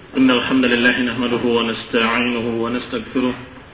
إن الحمد لله نحمده ونستعينه ونستغفره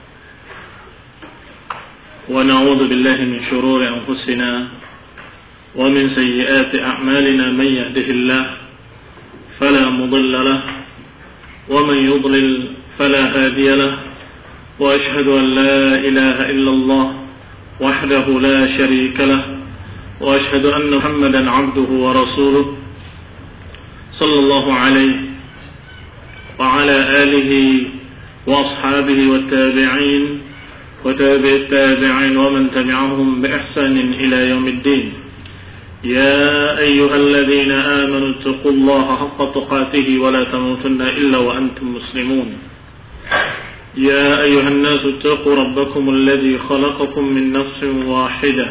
ونعوذ بالله من شرور أنفسنا ومن سيئات أعمالنا. من يهده الله فلا مضل له ومن يضلل فلا هادي له وأشهد أن لا إله إلا الله وحده لا شريك له وأشهد أن محمدا عبده ورسوله صلى الله عليه وعلى آله وأصحابه والتابعين وتابع التابعين ومن تبعهم بإحسان إلى يوم الدين. يا أيها الذين آمنوا اتقوا الله حق تقاته ولا تموتن إلا وأنتم مسلمون. يا أيها الناس اتقوا ربكم الذي خلقكم من نفس واحدة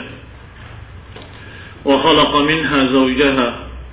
وخلق منها زوجها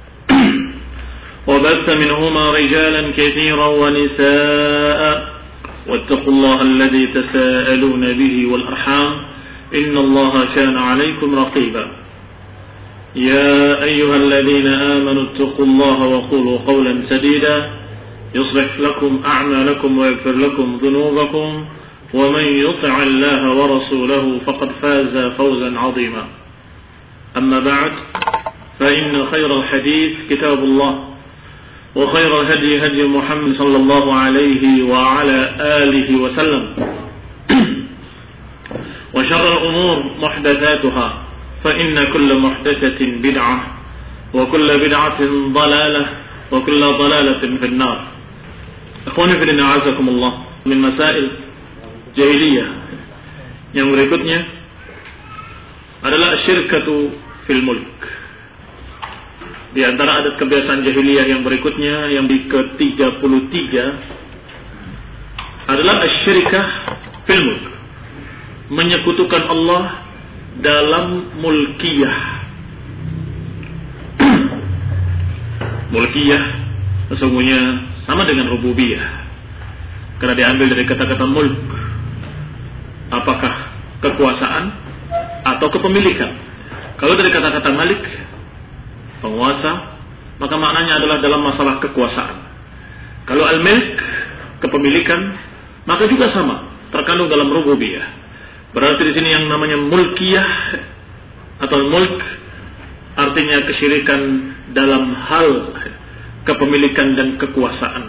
وبث منهما رجالا كثيرا ونساء واتقوا الله الذي تساءلون به والأرحام إن الله كان عليكم رقيبا. يا أيها الذين آمنوا اتقوا الله وقولوا قولا سديدا يصلح لكم أعمالكم ويغفر لكم ذنوبكم ومن يطع الله ورسوله فقد فاز فوزا عظيما. أما بعد فإن خير الحديث كتاب الله وخير الهدي هدي محمد صلى الله عليه وعلى آله وسلم وشر الأمور محدثاتها فإن كل محدثة بدعة وكل بدعة ضلالة وكل ضلالة في النار. Ikhwani fi din, a'azakumullah, min masail jahiliyah yang berikutnya adalah syirkatu fil mulk. Di antara adat kebiasaan jahiliyah yang berikutnya, yang ke-33 adalah asyirkah fil mulk, menyekutukan Allah dalam mulkiyah. Mulkiyah sesungguhnya sama dengan rububiyah, karena diambil dari kata-kata mulk. Apakah kekuasaan atau kepemilikan? Kalau dari kata-kata malik, penguasa, maka maknanya adalah dalam masalah kekuasaan. Kalau al-milk, kepemilikan, maka juga sama, terkandung dalam rububiyah. Berarti di sini yang namanya mulkiyah atau mulk artinya kesyirikan dalam hal kepemilikan dan kekuasaan.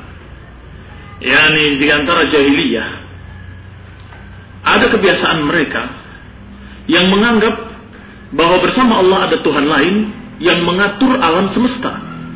Yani di antara jahiliyah ada kebiasaan mereka yang menganggap bahwa bersama Allah ada Tuhan lain yang mengatur alam semesta.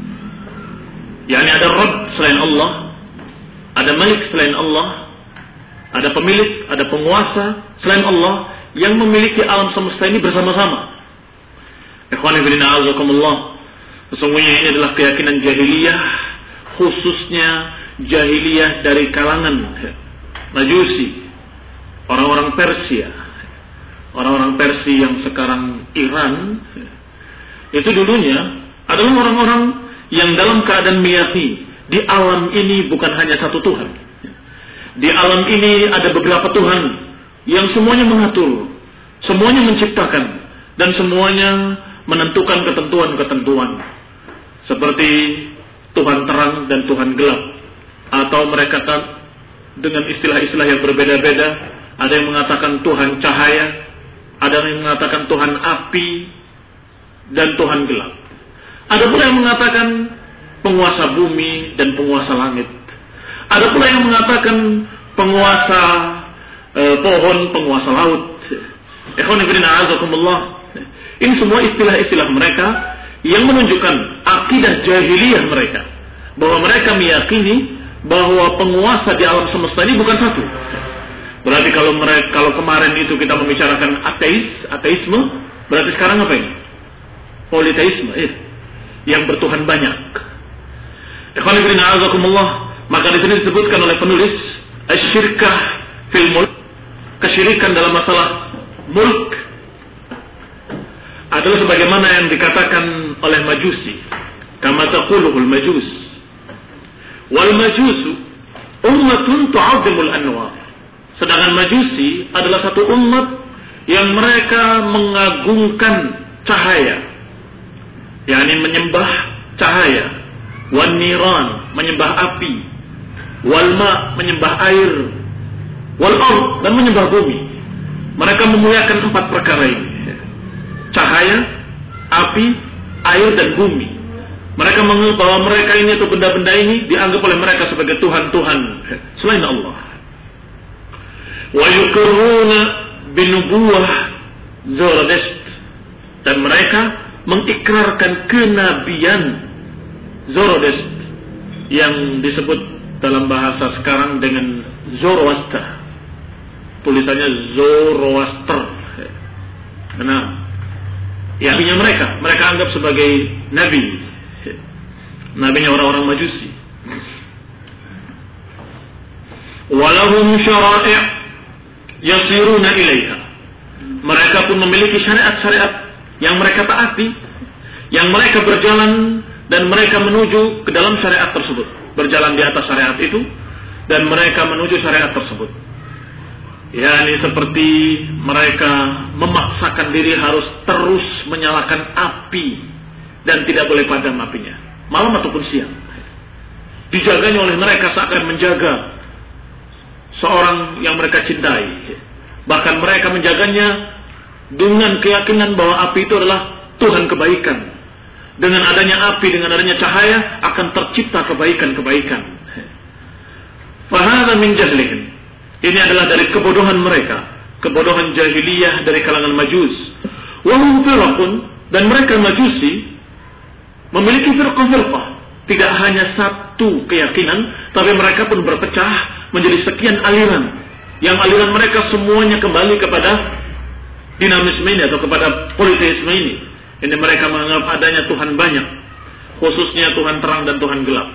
Yani ada Rabb selain Allah, ada Malik selain Allah, ada pemilik, ada penguasa selain Allah yang memiliki alam semesta ini bersama-sama. Ikhwani fillah, a'azakumullah. Sesungguhnya ini adalah keyakinan jahiliyah, khususnya jahiliyah dari kalangan Majusi, orang-orang Persia. Orang-orang Persia yang sekarang Iran, itu dulunya adalah orang-orang yang dalam keadaan meyakini di alam ini bukan hanya satu Tuhan. Di alam ini ada beberapa Tuhan yang semuanya mengatur, semuanya menciptakan, dan semuanya menentukan ketentuan-ketentuan. Seperti Tuhan terang dan Tuhan gelap. Atau mereka dengan istilah-istilah yang berbeda-beda. Ada yang mengatakan Tuhan cahaya, ada yang mengatakan Tuhan api, dan Tuhan gelap. Ada pula yang mengatakan penguasa bumi dan penguasa langit. Ada pula yang mengatakan penguasa pohon, penguasa laut. Ikhwan fillah, a'azakumullah. Ini semua istilah-istilah mereka yang menunjukkan akidah jahiliyah mereka, bahwa mereka meyakini bahwa penguasa di alam semesta ini bukan satu. Berarti kalau kemarin itu kita membicarakan ateisme, berarti sekarang apa ini? Politeisme, yang bertuhan banyak. Ikhwan fillah, a'azakumullah. Maka di sini disebutkan oleh penulis asyirkah fil mulk, kesyirikan dalam masalah mulk, adalah sebagaimana yang dikatakan oleh Majusi, kama taquluhul majus. Wal majusu ummatun tu'azzimul anwar. Sedangkan Majusi adalah satu umat yang mereka mengagungkan cahaya, yakni menyembah cahaya. Wan niran, menyembah api. wal ma, menyembah air, wal ard, dan menyembah bumi. Mereka memuliakan 4 perkara ini: cahaya, api, air, dan bumi. Mereka menganggap bahwa mereka ini atau benda-benda ini dianggap oleh mereka sebagai Tuhan-Tuhan selain Allah. Wa yuqirruna binubuwah Zoroaster, dan mereka mengikrarkan kenabian Zoroaster yang disebut dalam bahasa sekarang dengan Zoroaster. Tulisannya Zoroaster. Nah, ya, artinya mereka anggap sebagai nabi. Nabinya orang-orang Majusi. Walahum syara'i' yasiruna ilaiha. Mereka pun memiliki syariat-syariat yang mereka taati, yang mereka berjalan dan mereka menuju ke dalam syariat tersebut, berjalan di atas syariat itu dan mereka menuju syariat tersebut. yakni seperti mereka memaksakan diri harus terus menyalakan api dan tidak boleh padam apinya, malam ataupun siang. Dijaganya oleh mereka seakan menjaga seorang yang mereka cintai. Bahkan mereka menjaganya dengan keyakinan bahwa api itu adalah Tuhan kebaikan. Dengan adanya api, dengan adanya cahaya akan tercipta kebaikan-kebaikan. Fahadha min jahlihim. Ini adalah dari kebodohan mereka, kebodohan jahiliyah dari kalangan Majus. Wa hum firqun, dan mereka Majusi memiliki firqah-firqah. Tidak hanya satu keyakinan, tapi mereka pun berpecah menjadi sekian aliran. Yang aliran mereka semuanya kembali kepada dinamisme ini atau kepada politeisme ini. Ini mereka menganggap adanya Tuhan banyak, khususnya Tuhan terang dan Tuhan gelap.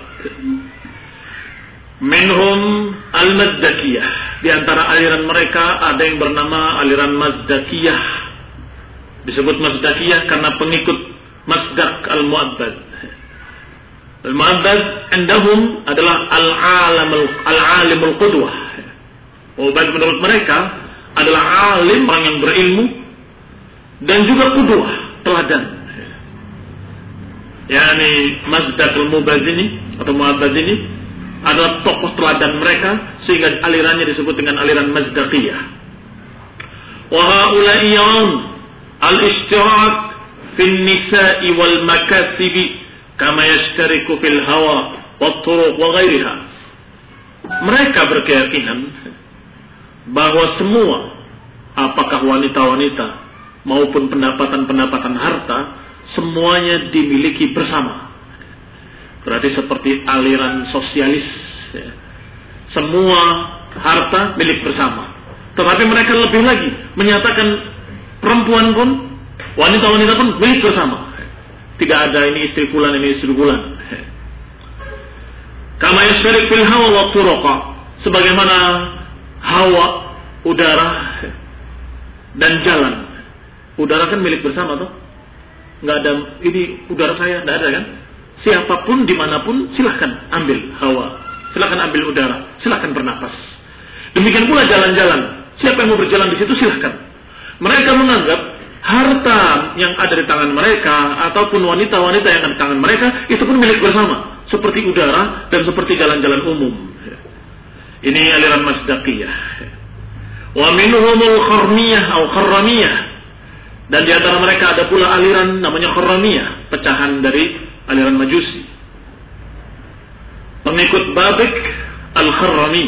Minhum al-Mazdakiyah. Di antara aliran mereka ada yang bernama aliran Mazdakiyah. Disebut Mazdakiyah karena pengikut Mazdak al-Mu'abbad. Al-Mu'abbad indahum adalah al-alimul qudwah. Mu'abbad menurut mereka adalah alim, orang yang berilmu, dan juga qudwah, teladan. Yani Mazdak al-Mu'abbad ini atau Mu'abbad ini adalah tokoh teladan mereka, sehingga alirannya disebut dengan aliran Mazdaqiyah. Wa haula'i al-ishtirak fil nisa'i wal makasibi kama yashtariku fil hawa wat turuq wa ghairiha. Mereka berkeyakinan bahwa semua, apakah wanita-wanita maupun pendapatan-pendapatan harta, semuanya dimiliki bersama. Berarti seperti aliran sosialis, ya. Semua harta milik bersama. Tetapi mereka lebih lagi menyatakan perempuan pun, wanita-wanita pun milik bersama. Tidak ada ini istri fulan, ini istri fulan. Kama yasyarik fil hawa wa turuqa, sebagaimana hawa, udara dan jalan. Udara kan milik bersama tuh. Enggak ada ini udara saya, enggak ada kan? Siapapun dimanapun silahkan ambil hawa, silahkan ambil udara, silahkan bernapas. Demikian pula jalan-jalan. Siapa yang mau berjalan di situ silahkan. Mereka menganggap harta yang ada di tangan mereka ataupun wanita-wanita yang ada di tangan mereka itu pun milik bersama, seperti udara dan seperti jalan-jalan umum. Ini aliran Mazdaqiyah. Wa minhumul kharmiyah atau kharramiyah. Dan di antara mereka ada pula aliran namanya kharramiyah, pecahan dari aliran Majusi. Pengikut Babik al-Kharrami.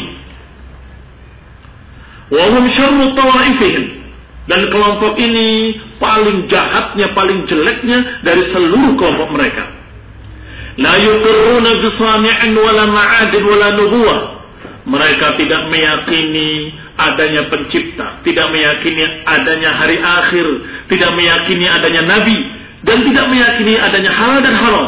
Wa hum syarru tawaifihim. Dan kelompok ini paling jahatnya, paling jeleknya dari seluruh kelompok mereka. La yuqirruna bisami'in wala ma'adin wala nubuwah. Mereka tidak meyakini adanya pencipta, tidak meyakini adanya hari akhir, tidak meyakini adanya nabi, dan tidak meyakini adanya halal dan haram.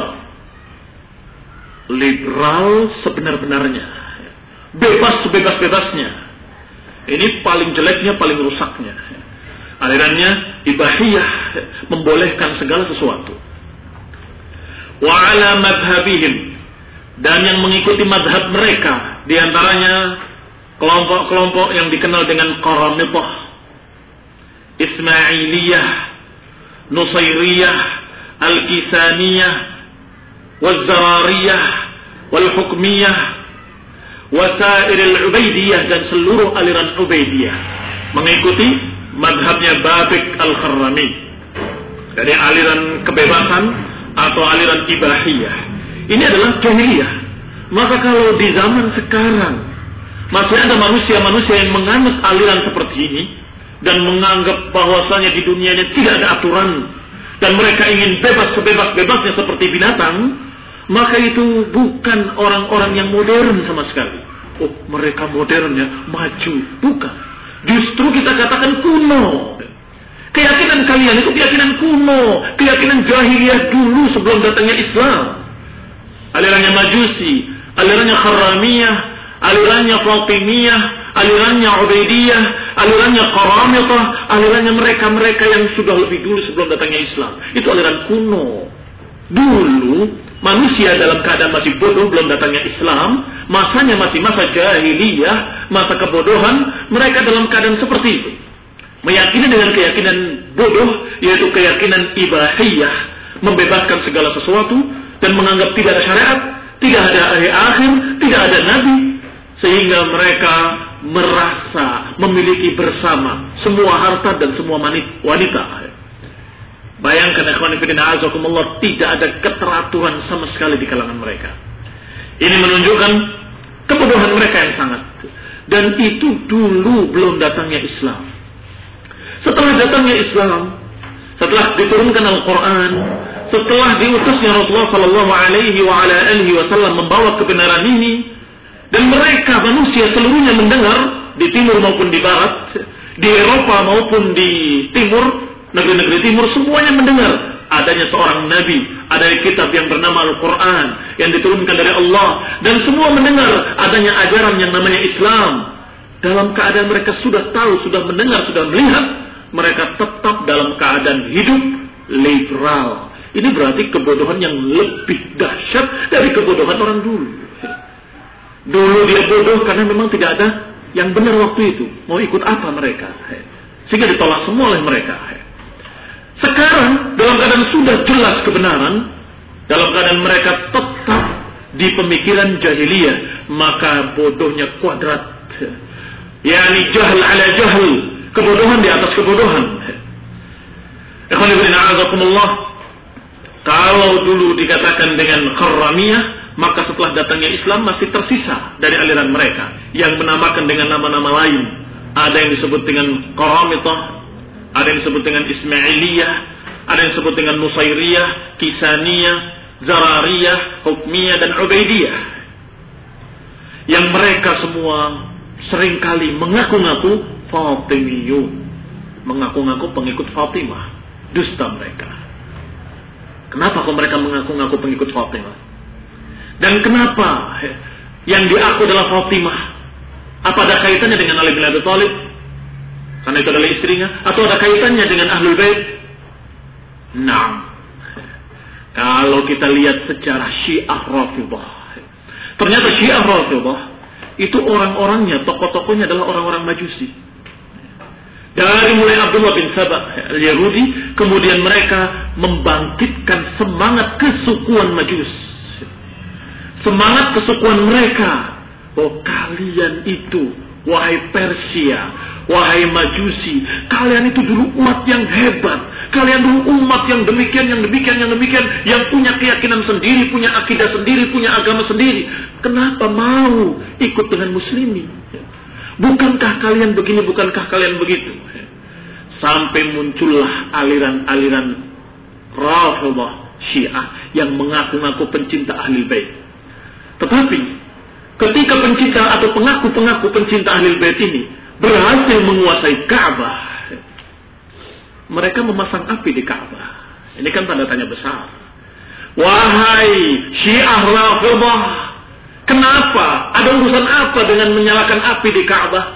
Liberal sebenar-benarnya, bebas sebebas-bebasnya. Ini paling jeleknya, paling rusaknya. Alirannya ibahiyah, membolehkan segala sesuatu. Wa ala madhabihim, dan yang mengikuti madhab mereka, diantaranya kelompok-kelompok yang dikenal dengan Qaramithah, Ismailiyah, Nusairiyah, Al-Kisaniyah, Wal-Zarariyah, Wal-Hukmiyah, wasairil Ubaidiyah, dan seluruh aliran Ubaidiyah mengikuti madhabnya Babik al-Kharrami dari aliran kebebasan atau aliran ibahiyah. Ini adalah jahiliyah. Maka kalau di zaman sekarang masih ada manusia-manusia yang menganut aliran seperti ini dan menganggap bahwasanya di dunia ini tidak ada aturan dan mereka ingin bebas sebebas-bebasnya seperti binatang, maka itu bukan orang-orang yang modern sama sekali. Oh, mereka modernnya maju. Bukan. Justru kita katakan kuno. Keyakinan kalian itu keyakinan kuno, keyakinan jahiliyah dulu sebelum datangnya Islam. Alirannya Majusi, alirannya Kharramiyah, alirannya Fatimiyah, alirannya Ubaidiyah, alirannya Qaramitah, alirannya mereka-mereka yang sudah lebih dulu sebelum datangnya Islam. Itu aliran kuno. Dulu manusia dalam keadaan masih bodoh, belum datangnya Islam, masanya masih masa jahiliyah, masa kebodohan, mereka dalam keadaan seperti itu. Meyakini dengan keyakinan bodoh, yaitu keyakinan ibahiyah, membebaskan segala sesuatu dan menganggap tidak ada syariat, tidak ada hari akhir, tidak ada nabi, sehingga mereka merasa memiliki bersama semua harta dan semua wanita. Bayangkan ikhwan fillah azakumullah, tidak ada keteraturan sama sekali di kalangan mereka. Ini menunjukkan kebodohan mereka yang sangat. Dan itu dulu belum datangnya Islam. Setelah datangnya Islam, setelah diturunkan Al-Quran, setelah diutusnya Rasulullah Sallallahu Alaihi Wasallam membawa kebenaran ini, dan mereka manusia seluruhnya mendengar di timur maupun di barat, di Eropa maupun di timur, negeri-negeri timur, semuanya mendengar adanya seorang nabi, adanya kitab yang bernama Al-Quran yang diturunkan dari Allah, dan semua mendengar adanya ajaran yang namanya Islam. Dalam keadaan mereka sudah tahu, sudah mendengar, sudah melihat, mereka tetap dalam keadaan hidup liberal. Ini berarti kebodohan yang lebih dahsyat dari kebodohan orang dulu. Dulu dia bodoh karena memang tidak ada yang benar waktu itu. Mau ikut apa mereka? Sehingga ditolak semua oleh mereka. Sekarang dalam keadaan sudah jelas kebenaran, dalam keadaan mereka tetap di pemikiran jahiliyah, maka bodohnya kuadrat. Yani jahl ala jahl, kebodohan di atas kebodohan. Ikhwan fillah a'azakumullah, kalau dulu dikatakan dengan Kharramiyah, maka setelah datangnya Islam masih tersisa dari aliran mereka yang menamakan dengan nama-nama lain. Ada yang disebut dengan Qaramitah, ada yang disebut dengan Ismailiyah, ada yang disebut dengan Nusairiyah, Kisaniyah, Zarariyah, Hukmiyah, dan Ubaidiyah. Yang mereka semua seringkali mengaku-ngaku Fatimiyun, mengaku-ngaku pengikut Fatimah. Dusta mereka. Kenapa kok mereka mengaku-ngaku pengikut Fatimah? Dan kenapa yang diaku adalah Fatimah? Apa ada kaitannya dengan Ali bin Abi Thalib? Karena itu adalah istrinya. Atau ada kaitannya dengan Ahlul Bait? Nah, kalau kita lihat sejarah Syiah Rafidhah, ternyata Syiah Rafidhah itu orang-orangnya, tokoh-tokohnya adalah orang-orang Majusi. Dari mulai Abdullah bin Sabah al-Yahudi, kemudian mereka membangkitkan semangat kesukuan Majus. Semangat kesukuan mereka. Oh, kalian itu, wahai Persia, wahai Majusi, kalian itu dulu umat yang hebat. Kalian dulu umat yang demikian, yang demikian, yang demikian, yang punya keyakinan sendiri, punya akidah sendiri, punya agama sendiri. Kenapa mau ikut dengan muslimin? Bukankah kalian begini, bukankah kalian begitu? Sampai muncullah aliran-aliran Rafidhah Syiah yang mengaku-ngaku pencinta Ahlul Bait. Tetapi ketika pencinta atau pengaku-pengaku pencinta Ahlul Bait ini berhasil menguasai Ka'bah, mereka memasang api di Ka'bah. Ini kan tanda tanya besar. Wahai Syiah Rafidhah, kenapa? Ada urusan apa dengan menyalakan api di Ka'bah?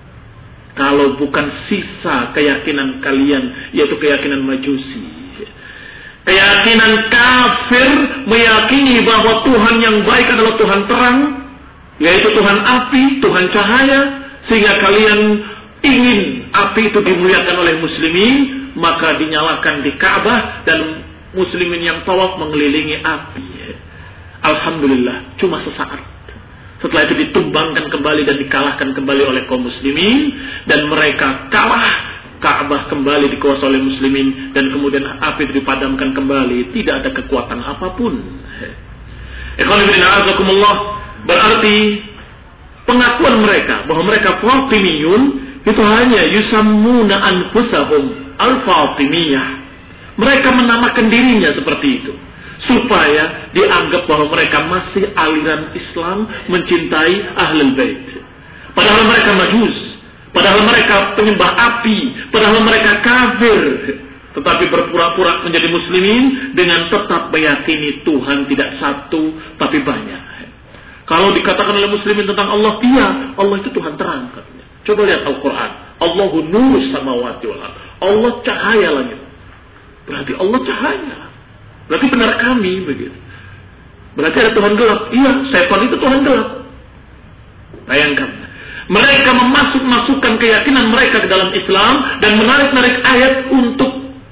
Kalau bukan sisa keyakinan kalian, yaitu keyakinan Majusi. Keyakinan kafir meyakini bahwa Tuhan yang baik adalah Tuhan terang, yaitu Tuhan api, Tuhan cahaya, sehingga kalian ingin api itu dimuliakan oleh muslimin, maka dinyalakan di Ka'bah dan muslimin yang tawaf mengelilingi api. Alhamdulillah, cuma sesaat. Setelah itu ditumbangkan kembali dan dikalahkan kembali oleh kaum muslimin. Dan mereka kalah. Ka'bah kembali dikuasai oleh muslimin. Dan kemudian api dipadamkan kembali. Tidak ada kekuatan apapun. Ikhwan fillah a'azakumullah. Berarti pengakuan mereka bahwa mereka Fatimiyun itu hanya yusammuna anfusahum al-Fatimiyah. Mereka menamakan dirinya seperti itu supaya dianggap bahwa mereka masih aliran Islam, mencintai Ahlul Bait. Padahal mereka Majus, padahal mereka penyembah api, padahal mereka kafir, tetapi berpura-pura menjadi muslimin dengan tetap meyakini Tuhan tidak satu tapi banyak. Kalau dikatakan oleh muslimin tentang Allah, iya, Allah itu Tuhan terang katanya. Coba lihat Al-Quran. Allahu nurus samawati wal ardh. Allah cahaya langit. Berarti Allah cahaya. Berarti benar kami begitu. Berarti ada Tuhan gelap. Iya, setan itu Tuhan gelap. Bayangkan. Mereka masukkan keyakinan mereka ke dalam Islam dan menarik-narik ayat untuk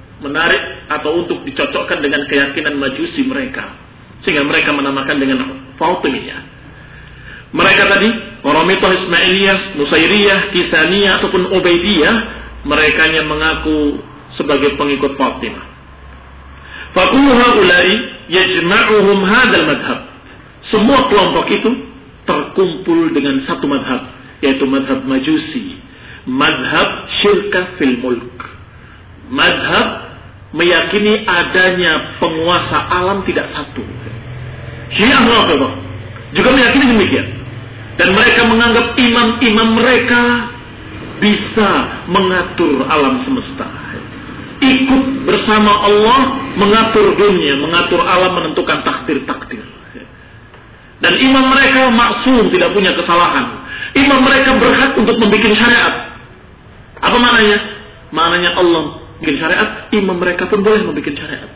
dicocokkan dengan keyakinan Majusi mereka. Sehingga mereka menamakan dengan Fatimiyah. Mereka tadi, Qaramithah, Ismailiyah, Nusairiyah, Kisaniyah ataupun Ubaidiyah, mereka yang mengaku sebagai pengikut Fatimah. Faqulu haula'i yajma'uhum hadzal madhab. Semua kelompok itu terkumpul dengan satu madhab, yaitu madhab Majusi, madhab syirkah fil mulk. Madhab meyakini adanya penguasa alam tidak satu. Syiah Rafidhah juga meyakini demikian. Dan mereka menganggap imam-imam mereka bisa mengatur alam semesta. Ikut bersama Allah mengatur dunia, mengatur alam, menentukan takdir-takdir. Dan imam mereka maksum, tidak punya kesalahan. Imam mereka berhak untuk membuat syariat. Apa maknanya? Maknanya Allah bikin syariat, imam mereka pun boleh membuat syariat.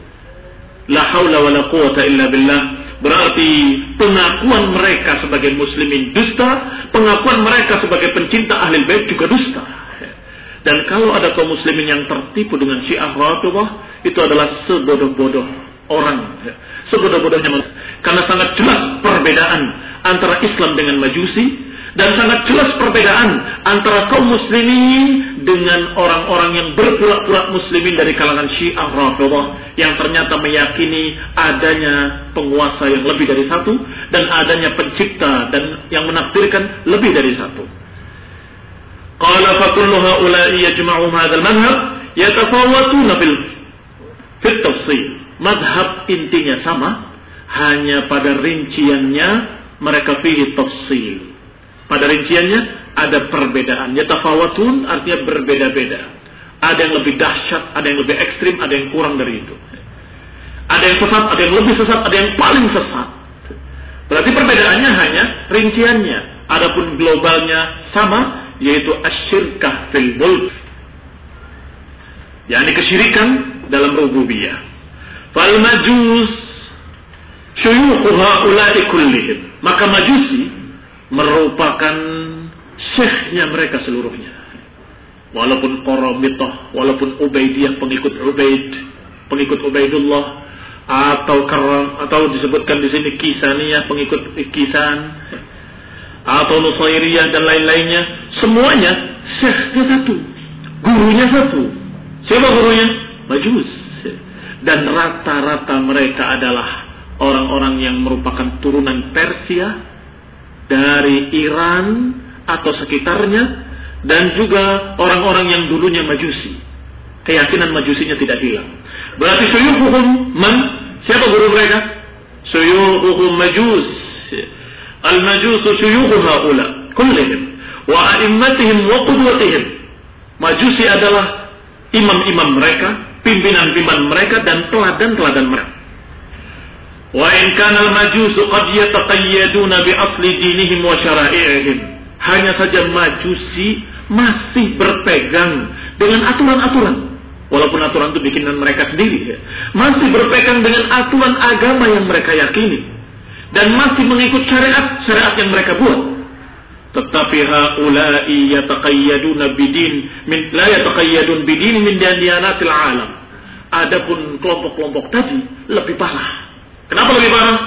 La haula wa la quwata illa billah. Berarti pengakuan mereka sebagai muslimin dusta, pengakuan mereka sebagai pencinta Ahlul Bait juga dusta. Dan kalau ada kaum muslimin yang tertipu dengan Syiah Rafidhah, itu adalah sebodoh-bodoh orang. Sebodoh-bodohnya manusia. Karena sangat jelas perbedaan antara Islam dengan Majusi, dan sangat jelas perbedaan antara kaum muslimin dengan orang-orang yang berpura-pura muslimin dari kalangan Syiah Rafidhah yang ternyata meyakini adanya penguasa yang lebih dari satu dan adanya pencipta dan yang menakdirkan lebih dari satu. Qala fa kullu haula'i yajma'u hadzal madhhab yatafawatuna fil tafsil. Madhab intinya sama, hanya pada rinciannya mereka fihi tafsil. Pada rinciannya ada perbedaan. Yatafawatun artinya berbeda-beda. Ada yang lebih dahsyat, ada yang lebih ekstrim, ada yang kurang dari itu. Ada yang sesat, ada yang lebih sesat, ada yang paling sesat. Berarti perbedaannya hanya rinciannya. Adapun globalnya sama, yaitu asyirkah fil mulk. yakni kesyirikan dalam rububiyah. Fal majus syuyukh haula'i kullihim. Maka Majusi merupakan syekhnya mereka seluruhnya. Walaupun Qaramithah, walaupun Ubaidiyah, pengikut Ubaidullah, atau disebutkan di sini Kisaniyah, pengikut Kisan, atau Nusairiyah dan lain-lainnya, semuanya syekhnya satu, gurunya satu. Siapa gurunya? Majus. Dan rata-rata mereka adalah orang-orang yang merupakan turunan Persia, dari Iran atau sekitarnya, dan juga orang-orang yang dulunya Majusi. Keyakinan Majusinya tidak hilang. Berarti syuyukhuhum man? Siapa guru mereka? Syuyukhuhum Majus. Al-Majus syuyukhu haula kullihim wa a'immatihim wa qudwatihim. Majusi adalah imam-imam mereka, pimpinan-pimpinan mereka, dan teladan-teladan mereka. Wa in kana al-Majus qad yataqayyaduna bi asli dinihim wa syara'ihim. Hanya saja Majusi masih berpegang dengan aturan-aturan. Walaupun aturan itu bikinan mereka sendiri, ya. Masih berpegang dengan aturan agama yang mereka yakini. Dan masih mengikut syariat yang mereka buat. Tetapi haula'i yataqayyaduna bidin min la yataqayyadun bidin min diyanatil alam. Adapun kelompok-kelompok tadi lebih parah. Kenapa lebih parah?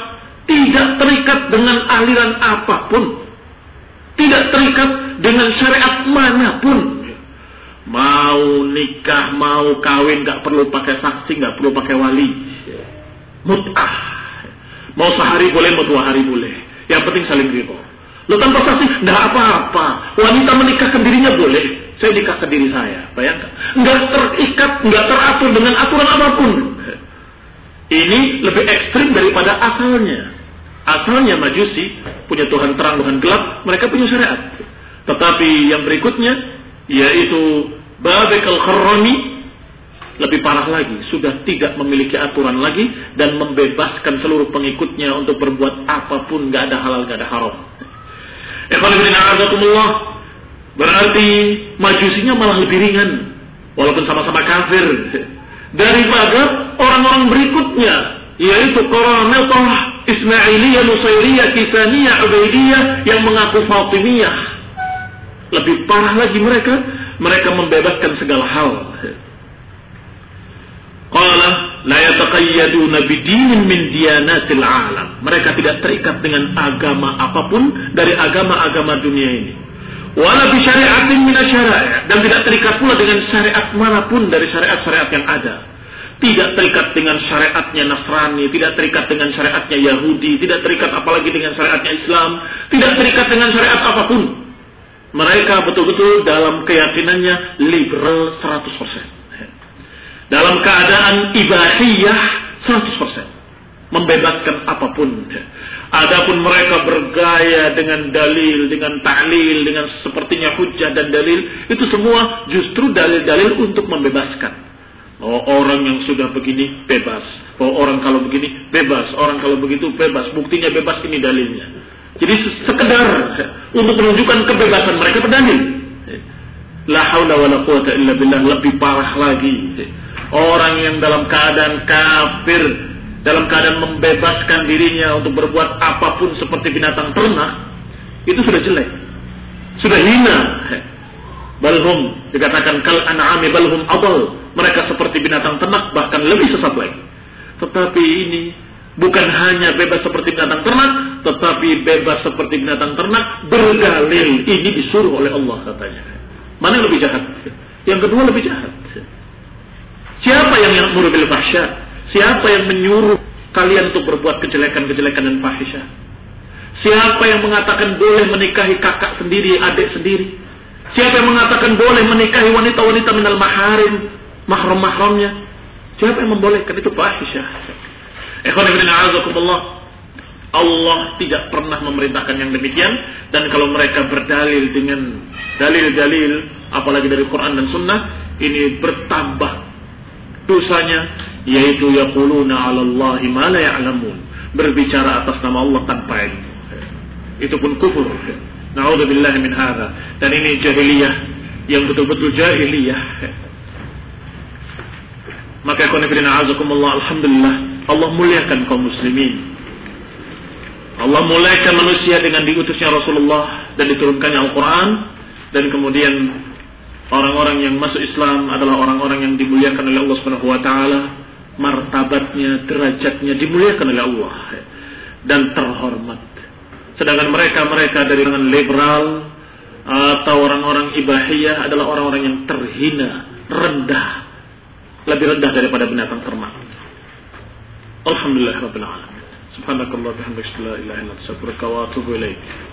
tidak terikat dengan aliran apapun, tidak terikat dengan syariat manapun. Mau nikah, mau kawin, nggak perlu pakai saksi, nggak perlu pakai wali. Mut'ah, mau sehari boleh, mau 2 hari boleh. Yang penting saling ridho. Lo tanpa saksi, nggak apa-apa. Wanita menikahkan dirinya boleh. Saya nikahkan diri saya, bayangkan. Nggak terikat, nggak teratur dengan aturan apapun. Ini lebih ekstrim daripada asalnya. Asalnya Majusi punya Tuhan terang, Tuhan gelap, mereka punya syariat. Tetapi yang berikutnya, yaitu Babek al-Kharrami, lebih parah lagi, sudah tidak memiliki aturan lagi dan membebaskan seluruh pengikutnya untuk berbuat apapun, nggak ada halal, nggak ada haram. Berarti Majusinya malah lebih ringan, walaupun sama-sama kafir, daripada orang-orang berikutnya, yaitu Qaramithah, Ismailiyah, Nusairiyah, Kisaniyah, Ubaidiyah yang mengaku Fatimiyah. Lebih parah lagi mereka membebaskan segala hal. Qala la yataqayyaduna bidinin min diyanatil alam. Mereka tidak terikat dengan agama apapun dari agama-agama dunia ini. Wala bi syari'atin min asy-syara'i', dan tidak terikat pula dengan syariat manapun dari syariat-syariat yang ada. Tidak terikat dengan syariatnya Nasrani, tidak terikat dengan syariatnya Yahudi, tidak terikat apalagi dengan syariatnya Islam, tidak terikat dengan syariat apapun. Mereka betul-betul dalam keyakinannya liberal 100%. Dalam keadaan ibahiyah 100%. Membebaskan apapun. Adapun mereka bergaya dengan dalil, dengan ta'lil, dengan sepertinya hujjah dan dalil, itu semua justru dalil-dalil untuk membebaskan. Bahwa orang yang sudah begini bebas, bahwa orang kalau begini bebas, orang kalau begitu bebas, buktinya bebas, ini dalilnya. Jadi sekedar untuk menunjukkan kebebasan mereka berdalil. La haula wala quwata illa billah. Lebih parah lagi, orang yang dalam keadaan kafir, dalam keadaan membebaskan dirinya untuk berbuat apapun seperti binatang ternak, itu sudah jelek, sudah hina. Balhum, dikatakan kal an'ami balhum adal. Mereka seperti binatang ternak, bahkan lebih sesat lagi. Tetapi ini bukan hanya bebas seperti binatang ternak, tetapi bebas seperti binatang ternak berdalil. Ini disuruh oleh Allah katanya. Mana yang lebih jahat? Yang kedua lebih jahat. Siapa yang ya'muru bil fahsya? Siapa yang menyuruh kalian untuk berbuat kejelekan-kejelekan dan fahisyah? Siapa yang mengatakan boleh menikahi kakak sendiri, adik sendiri? Siapa yang mengatakan boleh menikahi wanita-wanita minal maharim, mahram-mahramnya? Siapa yang membolehkan itu fahisyah? Ikhwan fillah, a'azakumullah. Allah tidak pernah memerintahkan yang demikian, dan kalau mereka berdalil dengan dalil-dalil apalagi dari Quran dan Sunnah, ini bertambah dosanya, yaitu yaquluna 'ala Allahi ma la ya'lamun, berbicara atas nama Allah tanpa ilmu. Itu pun kufur. Na'udzubillahi min hadza. Dan ini jahiliyah yang betul-betul jahiliyah. Maka ikhwan fillah, a'azakumullah, alhamdulillah, Allah muliakan kaum muslimin. Allah muliakan manusia dengan diutusnya Rasulullah dan diturunkannya Al-Quran, dan kemudian orang-orang yang masuk Islam adalah orang-orang yang dimuliakan oleh Allah Subhanahu wa taala, martabatnya, derajatnya dimuliakan oleh Allah dan terhormat. Sedangkan mereka dari kalangan liberal atau orang-orang ibahiyah adalah orang-orang yang terhina, rendah, lebih rendah daripada binatang ternak. Alhamdulillah rabbil alamin. Subhanakallah bihamdika la ilaha illa anta astaghfiruka wa atubu ilaik.